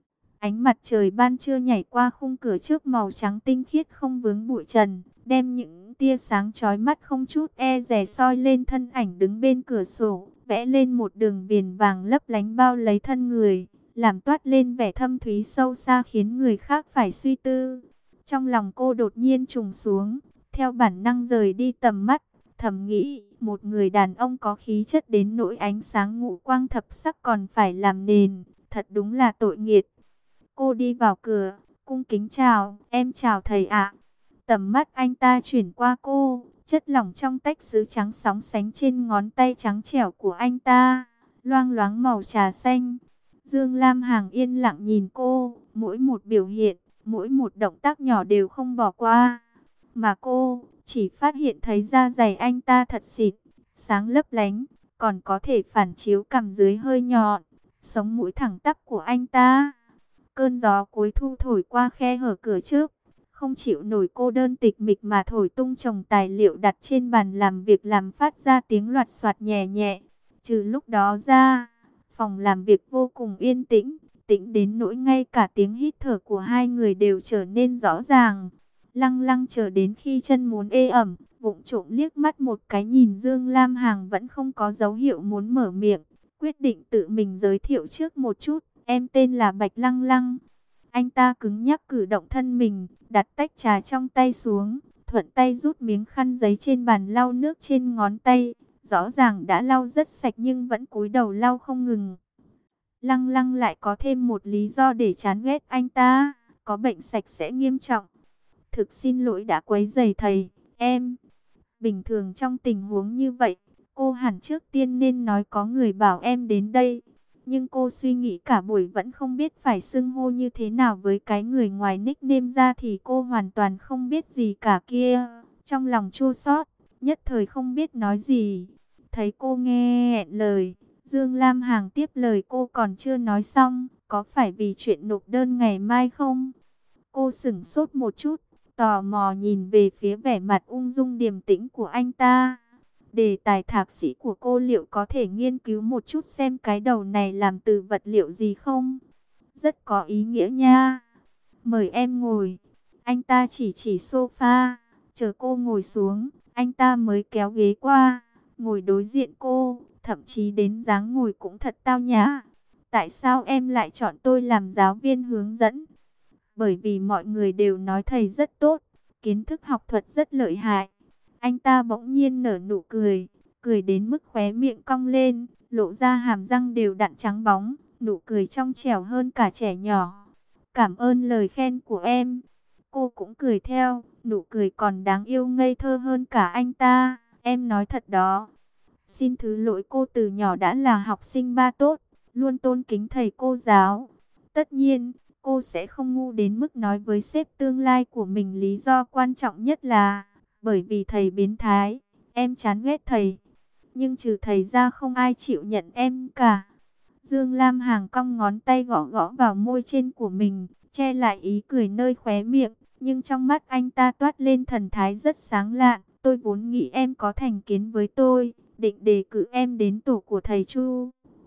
Ánh mặt trời ban trưa nhảy qua khung cửa trước màu trắng tinh khiết không vướng bụi trần, đem những tia sáng chói mắt không chút e dè soi lên thân ảnh đứng bên cửa sổ, vẽ lên một đường viền vàng lấp lánh bao lấy thân người, làm toát lên vẻ thâm thúy sâu xa khiến người khác phải suy tư. Trong lòng cô đột nhiên trùng xuống, theo bản năng rời đi tầm mắt, thầm nghĩ, một người đàn ông có khí chất đến nỗi ánh sáng ngũ quang thập sắc còn phải làm nền, thật đúng là tội nghiệt. Cô đi vào cửa, cung kính chào, em chào thầy ạ. Tầm mắt anh ta chuyển qua cô, chất lỏng trong tách sứ trắng sóng sánh trên ngón tay trắng trẻo của anh ta, loang loáng màu trà xanh. Dương Lam Hằng yên lặng nhìn cô, mỗi một biểu hiện, mỗi một động tác nhỏ đều không bỏ qua. Mà cô chỉ phát hiện thấy da dày anh ta thật xịn, sáng lấp lánh, còn có thể phản chiếu cằm dưới hơi nhọn, sống mũi thẳng tắp của anh ta. Cơn gió cuối thu thổi qua khe hở cửa trước, không chịu nổi cô đơn tịch mịch mà thổi tung chồng tài liệu đặt trên bàn làm việc làm phát ra tiếng loạt soạt nhẹ nhẹ. Trừ lúc đó ra, phòng làm việc vô cùng yên tĩnh, tĩnh đến nỗi ngay cả tiếng hít thở của hai người đều trở nên rõ ràng. Lăng lăng chờ đến khi chân muốn ê ẩm, vụng trộm liếc mắt một cái nhìn Dương Lam Hằng vẫn không có dấu hiệu muốn mở miệng, quyết định tự mình giới thiệu trước một chút. Em tên là Bạch Lăng Lăng. Anh ta cứng nhắc cử động thân mình, đặt tách trà trong tay xuống, thuận tay rút miếng khăn giấy trên bàn lau nước trên ngón tay. Rõ ràng đã lau rất sạch nhưng vẫn cúi đầu lau không ngừng. Lăng Lăng lại có thêm một lý do để chán ghét anh ta, có bệnh sạch sẽ nghiêm trọng. Thực xin lỗi đã quấy rầy thầy, em. Bình thường trong tình huống như vậy, cô hẳn trước tiên nên nói có người bảo em đến đây. Nhưng cô suy nghĩ cả buổi vẫn không biết phải xưng hô như thế nào với cái người ngoài nickname ra thì cô hoàn toàn không biết gì cả kia. Trong lòng chua xót, nhất thời không biết nói gì. Thấy cô nghe nghẹn lời, Dương Lam Hằng tiếp lời cô còn chưa nói xong, có phải vì chuyện nộp đơn ngày mai không? Cô sửng sốt một chút, tò mò nhìn về phía vẻ mặt ung dung điềm tĩnh của anh ta. Đề tài thạc sĩ của cô liệu có thể nghiên cứu một chút xem cái đầu này làm từ vật liệu gì không? Rất có ý nghĩa nha. Mời em ngồi. Anh ta chỉ chỉ sofa, chờ cô ngồi xuống, anh ta mới kéo ghế qua, ngồi đối diện cô, thậm chí đến dáng ngồi cũng thật tao nhã. Tại sao em lại chọn tôi làm giáo viên hướng dẫn? Bởi vì mọi người đều nói thầy rất tốt, kiến thức học thuật rất lợi hại. Anh ta bỗng nhiên nở nụ cười, cười đến mức khóe miệng cong lên, lộ ra hàm răng đều đặn trắng bóng, nụ cười trong trẻo hơn cả trẻ nhỏ. Cảm ơn lời khen của em. Cô cũng cười theo, nụ cười còn đáng yêu ngây thơ hơn cả anh ta. Em nói thật đó. Xin thứ lỗi, cô từ nhỏ đã là học sinh ba tốt, luôn tôn kính thầy cô giáo. Tất nhiên, cô sẽ không ngu đến mức nói với sếp tương lai của mình lý do quan trọng nhất là bởi vì thầy biến thái, em chán ghét thầy. Nhưng trừ thầy ra không ai chịu nhận em cả. Dương Lam Hằng cong ngón tay gõ gõ vào môi trên của mình, che lại ý cười nơi khóe miệng. Nhưng trong mắt anh ta toát lên thần thái rất sáng lạn. Tôi vốn nghĩ em có thành kiến với tôi, định đề cử em đến tổ của thầy Chu.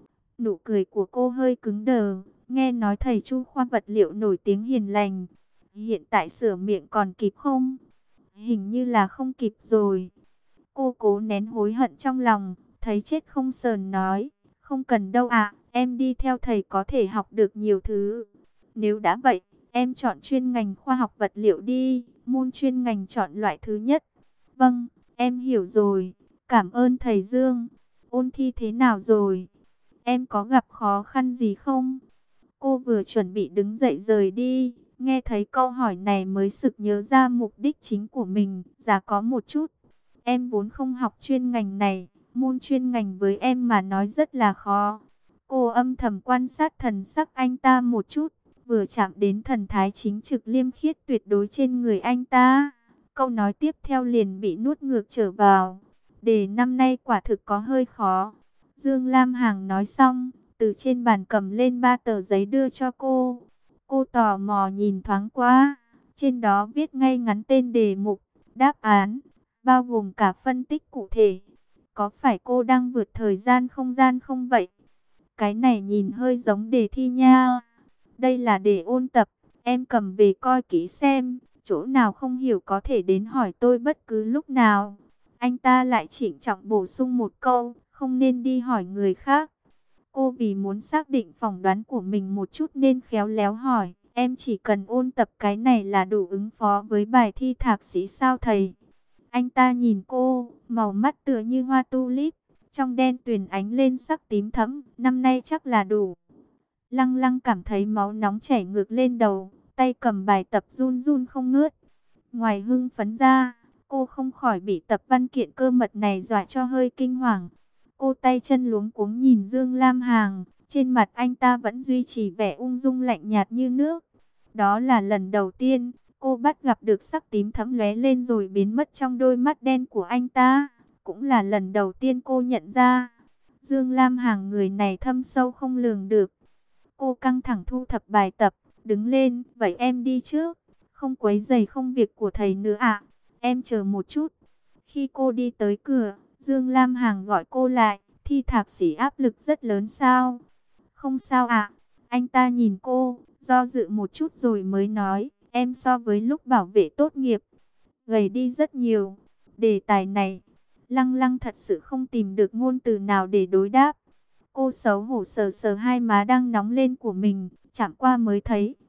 Nụ cười của cô hơi cứng đờ. Nghe nói thầy Chu khoa vật liệu nổi tiếng hiền lành. Hiện tại sửa miệng còn kịp không? Hình như là không kịp rồi. Cô cố nén hối hận trong lòng, thấy chết không sờn nói. Không cần đâu ạ, em đi theo thầy có thể học được nhiều thứ. Nếu đã vậy, em chọn chuyên ngành khoa học vật liệu đi, môn chuyên ngành chọn loại thứ nhất. Vâng, em hiểu rồi, cảm ơn thầy Dương. Ôn thi thế nào rồi? Em có gặp khó khăn gì không? Cô vừa chuẩn bị đứng dậy rời đi, nghe thấy câu hỏi này mới sực nhớ ra mục đích chính của mình. Dạ có một chút, em vốn không học chuyên ngành này, môn chuyên ngành với em mà nói rất là khó. Cô âm thầm quan sát thần sắc anh ta một chút, vừa chạm đến thần thái chính trực liêm khiết tuyệt đối trên người anh ta. Câu nói tiếp theo liền bị nuốt ngược trở vào. Đề năm nay quả thực có hơi khó. Dương Lam Hằng nói xong, từ trên bàn cầm lên ba tờ giấy đưa cho cô. Cô tò mò nhìn thoáng qua, trên đó viết ngay ngắn tên đề mục, đáp án, bao gồm cả phân tích cụ thể. Có phải cô đang vượt thời gian không gian không vậy? Cái này nhìn hơi giống đề thi nha. Đây là để ôn tập, em cầm về coi kỹ xem, chỗ nào không hiểu có thể đến hỏi tôi bất cứ lúc nào. Anh ta lại chỉnh trọng bổ sung một câu, không nên đi hỏi người khác. Cô vì muốn xác định phỏng đoán của mình một chút nên khéo léo hỏi, em chỉ cần ôn tập cái này là đủ ứng phó với bài thi thạc sĩ sao thầy? Anh ta nhìn cô, màu mắt tựa như hoa tulip, trong đen tuyền ánh lên sắc tím thẫm, năm nay chắc là đủ. Lăng Lăng cảm thấy máu nóng chảy ngược lên đầu, tay cầm bài tập run run không ngớt. Ngoài hưng phấn ra, cô không khỏi bị tập văn kiện cơ mật này dọa cho hơi kinh hoàng. Cô tay chân luống cuống nhìn Dương Lam Hằng, trên mặt anh ta vẫn duy trì vẻ ung dung lạnh nhạt như nước. Đó là lần đầu tiên cô bắt gặp được sắc tím thẫm lóe lên rồi biến mất trong đôi mắt đen của anh ta. Cũng là lần đầu tiên cô nhận ra, Dương Lam Hằng người này thâm sâu không lường được. Cô căng thẳng thu thập bài tập, đứng lên, vậy em đi trước, không quấy rầy công việc của thầy nữa ạ. Em chờ một chút. Khi cô đi tới cửa, Dương Lam Hằng gọi cô lại, thi thạc sĩ áp lực rất lớn sao? Không sao ạ. Anh ta nhìn cô, do dự một chút rồi mới nói, em so với lúc bảo vệ tốt nghiệp, gầy đi rất nhiều. Đề tài này, Lăng Lăng thật sự không tìm được ngôn từ nào để đối đáp. Cô xấu hổ sờ sờ hai má đang nóng lên của mình, chạm qua mới thấy,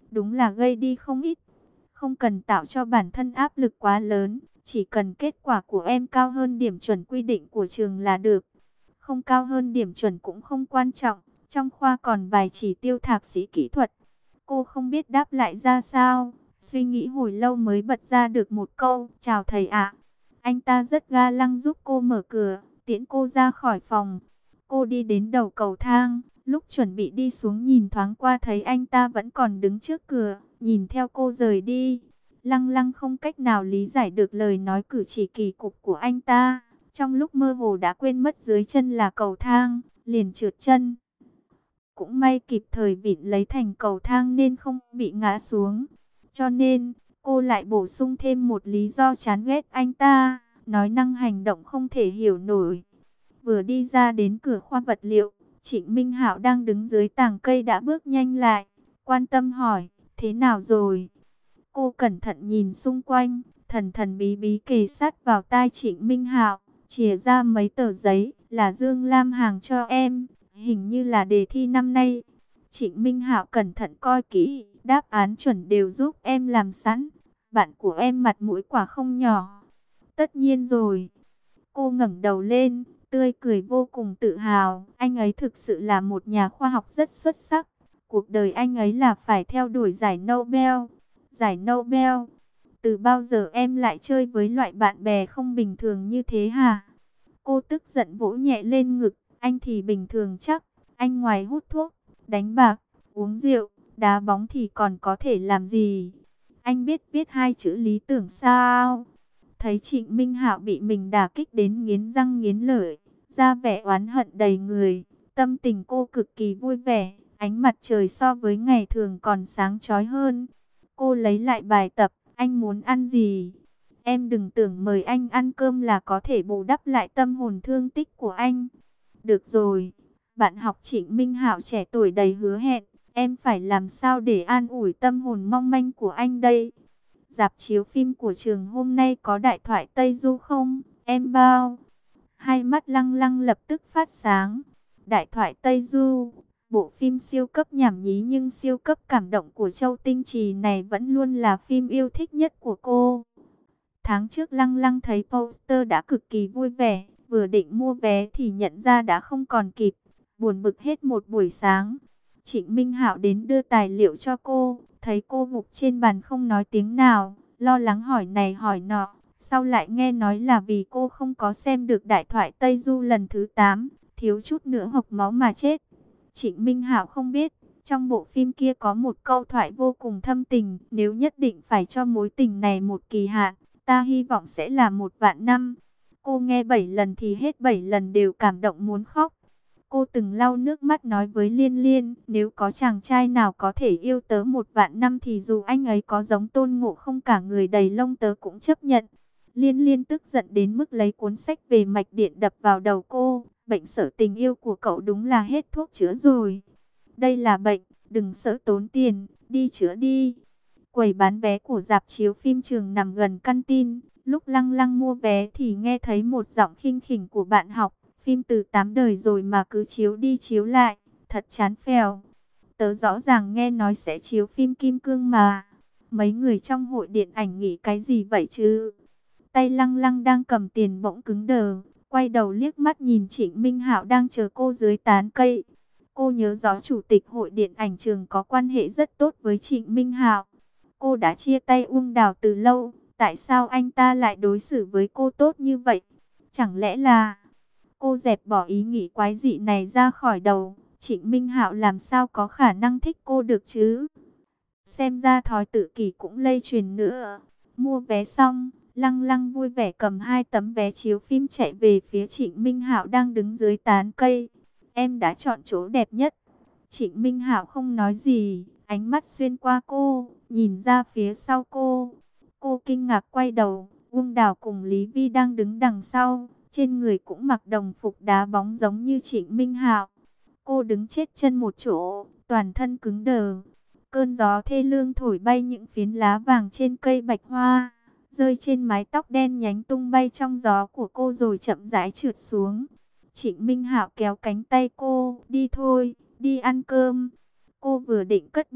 đúng là gây đi không ít. Không cần tạo cho bản thân áp lực quá lớn, chỉ cần kết quả của em cao hơn điểm chuẩn quy định của trường là được. Không cao hơn điểm chuẩn cũng không quan trọng, trong khoa còn vài chỉ tiêu thạc sĩ kỹ thuật. Cô không biết đáp lại ra sao, suy nghĩ hồi lâu mới bật ra được một câu, chào thầy ạ. Anh ta rất ga lăng giúp cô mở cửa, tiễn cô ra khỏi phòng. Cô đi đến đầu cầu thang, lúc chuẩn bị đi xuống nhìn thoáng qua thấy anh ta vẫn còn đứng trước cửa, nhìn theo cô rời đi. Lăng lăng không cách nào lý giải được lời nói cử chỉ kỳ cục của anh ta. Trong lúc mơ hồ đã quên mất dưới chân là cầu thang, liền trượt chân. Cũng may kịp thời vịn lấy thành cầu thang nên không bị ngã xuống. Cho nên, cô lại bổ sung thêm một lý do chán ghét anh ta, nói năng hành động không thể hiểu nổi. Vừa đi ra đến cửa khoa vật liệu, Trịnh Minh Hạo đang đứng dưới tàng cây đã bước nhanh lại, quan tâm hỏi, thế nào rồi? Cô cẩn thận nhìn xung quanh, thần thần bí bí kề sát vào tai Trịnh Minh Hạo, chìa ra mấy tờ giấy, là Dương Lam hàng cho em, hình như là đề thi năm nay. Trịnh Minh Hạo cẩn thận coi kỹ, đáp án chuẩn đều giúp em làm sẵn, bạn của em mặt mũi quả không nhỏ. Tất nhiên rồi. Cô ngẩng đầu lên, tươi cười vô cùng tự hào, anh ấy thực sự là một nhà khoa học rất xuất sắc. Cuộc đời anh ấy là phải theo đuổi giải Nobel. Giải Nobel? Từ bao giờ em lại chơi với loại bạn bè không bình thường như thế hả? Cô tức giận vỗ nhẹ lên ngực, anh thì bình thường chắc, anh ngoài hút thuốc, đánh bạc, uống rượu, đá bóng thì còn có thể làm gì? Anh biết viết hai chữ lý tưởng sao? Thấy Trịnh Minh Hạo bị mình đả kích đến nghiến răng nghiến lợi, ra vẻ oán hận đầy người, tâm tình cô cực kỳ vui vẻ, ánh mặt trời so với ngày thường còn sáng chói hơn. Cô lấy lại bài tập, anh muốn ăn gì? Em đừng tưởng mời anh ăn cơm là có thể bù đắp lại tâm hồn thương tích của anh. Được rồi, bạn học Trịnh Minh Hạo trẻ tuổi đầy hứa hẹn, em phải làm sao để an ủi tâm hồn mong manh của anh đây? Rạp chiếu phim của trường hôm nay có Đại thoại Tây Du không? Em bao. Hai mắt Lăng Lăng lập tức phát sáng. Đại thoại Tây Du, bộ phim siêu cấp nhảm nhí nhưng siêu cấp cảm động của Châu Tinh Trì này vẫn luôn là phim yêu thích nhất của cô. Tháng trước Lăng Lăng thấy poster đã cực kỳ vui vẻ, vừa định mua vé thì nhận ra đã không còn kịp, buồn bực hết một buổi sáng. Trịnh Minh Hạo đến đưa tài liệu cho cô, thấy cô gục trên bàn không nói tiếng nào, lo lắng hỏi này hỏi nọ, sau lại nghe nói là vì cô không có xem được Đại thoại Tây Du lần thứ tám, thiếu chút nữa hộc máu mà chết. Trịnh Minh Hạo không biết, trong bộ phim kia có một câu thoại vô cùng thâm tình, nếu nhất định phải cho mối tình này một kỳ hạn, ta hy vọng sẽ là một vạn năm. Cô nghe bảy lần thì hết bảy lần đều cảm động muốn khóc. Cô từng lau nước mắt nói với Liên Liên, nếu có chàng trai nào có thể yêu tớ một vạn năm thì dù anh ấy có giống Tôn Ngộ Không cả người đầy lông tớ cũng chấp nhận. Liên Liên tức giận đến mức lấy cuốn sách về mạch điện đập vào đầu cô, bệnh sở tình yêu của cậu đúng là hết thuốc chữa rồi. Đây là bệnh, đừng sợ tốn tiền, đi chữa đi. Quầy bán vé của rạp chiếu phim trường nằm gần căn tin, lúc Lăng Lăng mua vé thì nghe thấy một giọng khinh khỉnh của bạn học. Phim từ tám đời rồi mà cứ chiếu đi chiếu lại, thật chán phèo. Tớ rõ ràng nghe nói sẽ chiếu phim Kim Cương mà. Mấy người trong hội điện ảnh nghĩ cái gì vậy chứ? Tay Lăng Lăng đang cầm tiền bỗng cứng đờ, quay đầu liếc mắt nhìn Trịnh Minh Hạo đang chờ cô dưới tán cây. Cô nhớ rõ chủ tịch hội điện ảnh trường có quan hệ rất tốt với Trịnh Minh Hạo. Cô đã chia tay Uông Đào từ lâu, tại sao anh ta lại đối xử với cô tốt như vậy? Chẳng lẽ là... Cô dẹp bỏ ý nghĩ quái dị này ra khỏi đầu, Trịnh Minh Hạo làm sao có khả năng thích cô được chứ? Xem ra thói tự kỷ cũng lây truyền nữa. Mua vé xong, Lăng Lăng vui vẻ cầm hai tấm vé chiếu phim chạy về phía Trịnh Minh Hạo đang đứng dưới tán cây. Em đã chọn chỗ đẹp nhất. Trịnh Minh Hạo không nói gì, ánh mắt xuyên qua cô, nhìn ra phía sau cô. Cô kinh ngạc quay đầu, Uông Đào cùng Lý Vi đang đứng đằng sau. Trên người cũng mặc đồng phục đá bóng giống như Trịnh Minh Hạo. Cô đứng chết chân một chỗ, toàn thân cứng đờ. Cơn gió thê lương thổi bay những phiến lá vàng trên cây bạch hoa, rơi trên mái tóc đen nhánh tung bay trong gió của cô rồi chậm rãi trượt xuống. Trịnh Minh Hạo kéo cánh tay cô, đi thôi, đi ăn cơm. Cô vừa định cất bước,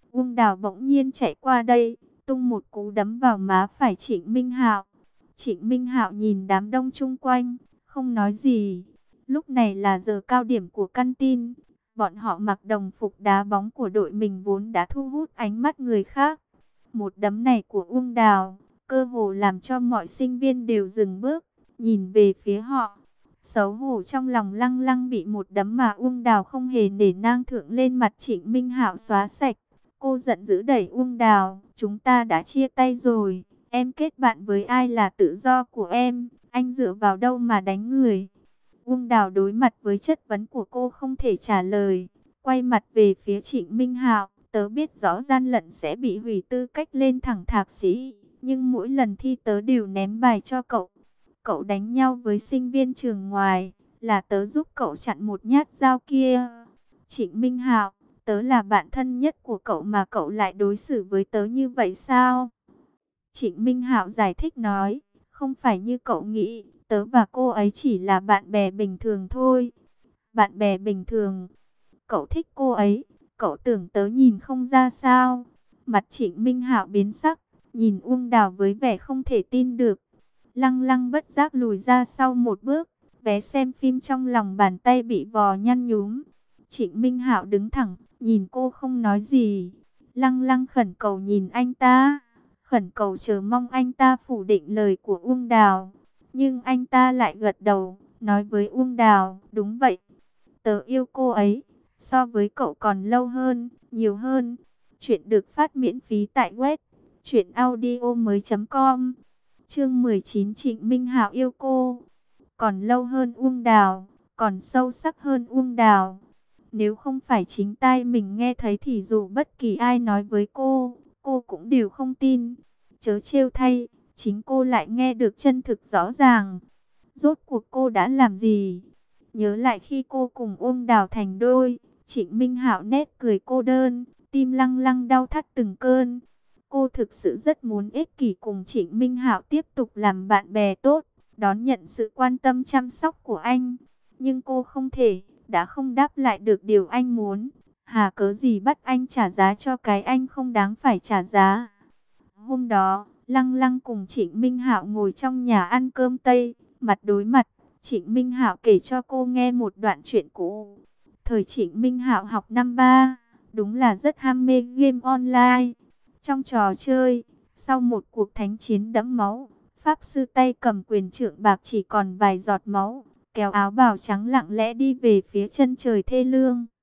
Uông Đào bỗng nhiên chạy qua đây, tung một cú đấm vào má phải Trịnh Minh Hạo. Trịnh Minh Hạo nhìn đám đông chung quanh, không nói gì. Lúc này là giờ cao điểm của căn tin. Bọn họ mặc đồng phục đá bóng của đội mình vốn đã thu hút ánh mắt người khác. Một đấm này của Uông Đào, cơ hồ làm cho mọi sinh viên đều dừng bước, nhìn về phía họ. Xấu hổ trong lòng Lăng Lăng bị một đấm mà Uông Đào không hề nể nang thượng lên mặt Trịnh Minh Hạo xóa sạch. Cô giận dữ đẩy Uông Đào, chúng ta đã chia tay rồi, em kết bạn với ai là tự do của em, anh dựa vào đâu mà đánh người. Uông Đào đối mặt với chất vấn của cô không thể trả lời, quay mặt về phía Trịnh Minh Hạo, tớ biết rõ gian lận sẽ bị hủy tư cách lên thẳng thạc sĩ, nhưng mỗi lần thi tớ đều ném bài cho cậu. Cậu đánh nhau với sinh viên trường ngoài, là tớ giúp cậu chặn một nhát dao kia. Trịnh Minh Hạo, tớ là bạn thân nhất của cậu mà cậu lại đối xử với tớ như vậy sao? Trịnh Minh Hạo giải thích nói, không phải như cậu nghĩ, tớ và cô ấy chỉ là bạn bè bình thường thôi. Bạn bè bình thường? Cậu thích cô ấy, cậu tưởng tớ nhìn không ra sao? Mặt Trịnh Minh Hạo biến sắc, nhìn Uông Đào với vẻ không thể tin được. Lăng Lăng bất giác lùi ra sau một bước, vé xem phim trong lòng bàn tay bị vò nhăn nhúm. Trịnh Minh Hạo đứng thẳng, nhìn cô không nói gì. Lăng Lăng khẩn cầu nhìn anh ta, khẩn cầu chờ mong anh ta phủ định lời của Uông Đào. Nhưng anh ta lại gật đầu, nói với Uông Đào, đúng vậy, tớ yêu cô ấy, so với cậu còn lâu hơn, nhiều hơn. Chuyện được phát miễn phí tại web truyện audio mới chấm com. Chương mười chín, Trịnh Minh Hạo yêu cô, còn lâu hơn Uông Đào, còn sâu sắc hơn Uông Đào. Nếu không phải chính tai mình nghe thấy thì dù bất kỳ ai nói với cô, cô cũng đều không tin. Chớ trêu thay, chính cô lại nghe được chân thực rõ ràng. Rốt cuộc cô đã làm gì? Nhớ lại khi cô cùng Uông Đào thành đôi, Trịnh Minh Hạo nét cười cô đơn, tim Lăng Lăng đau thắt từng cơn. Cô thực sự rất muốn ích kỷ cùng Trịnh Minh Hạo tiếp tục làm bạn bè tốt, đón nhận sự quan tâm chăm sóc của anh. Nhưng cô không thể, đã không đáp lại được điều anh muốn. Hà cớ gì bắt anh trả giá cho cái anh không đáng phải trả giá. Hôm đó, Lăng Lăng cùng Trịnh Minh Hạo ngồi trong nhà ăn cơm Tây, mặt đối mặt. Trịnh Minh Hạo kể cho cô nghe một đoạn chuyện cũ. Thời Trịnh Minh Hạo học năm ba, đúng là rất ham mê game online. Trong trò chơi, sau một cuộc thánh chiến đẫm máu, Pháp sư tay cầm quyền trượng bạc chỉ còn vài giọt máu, kéo áo bào trắng lặng lẽ đi về phía chân trời thê lương.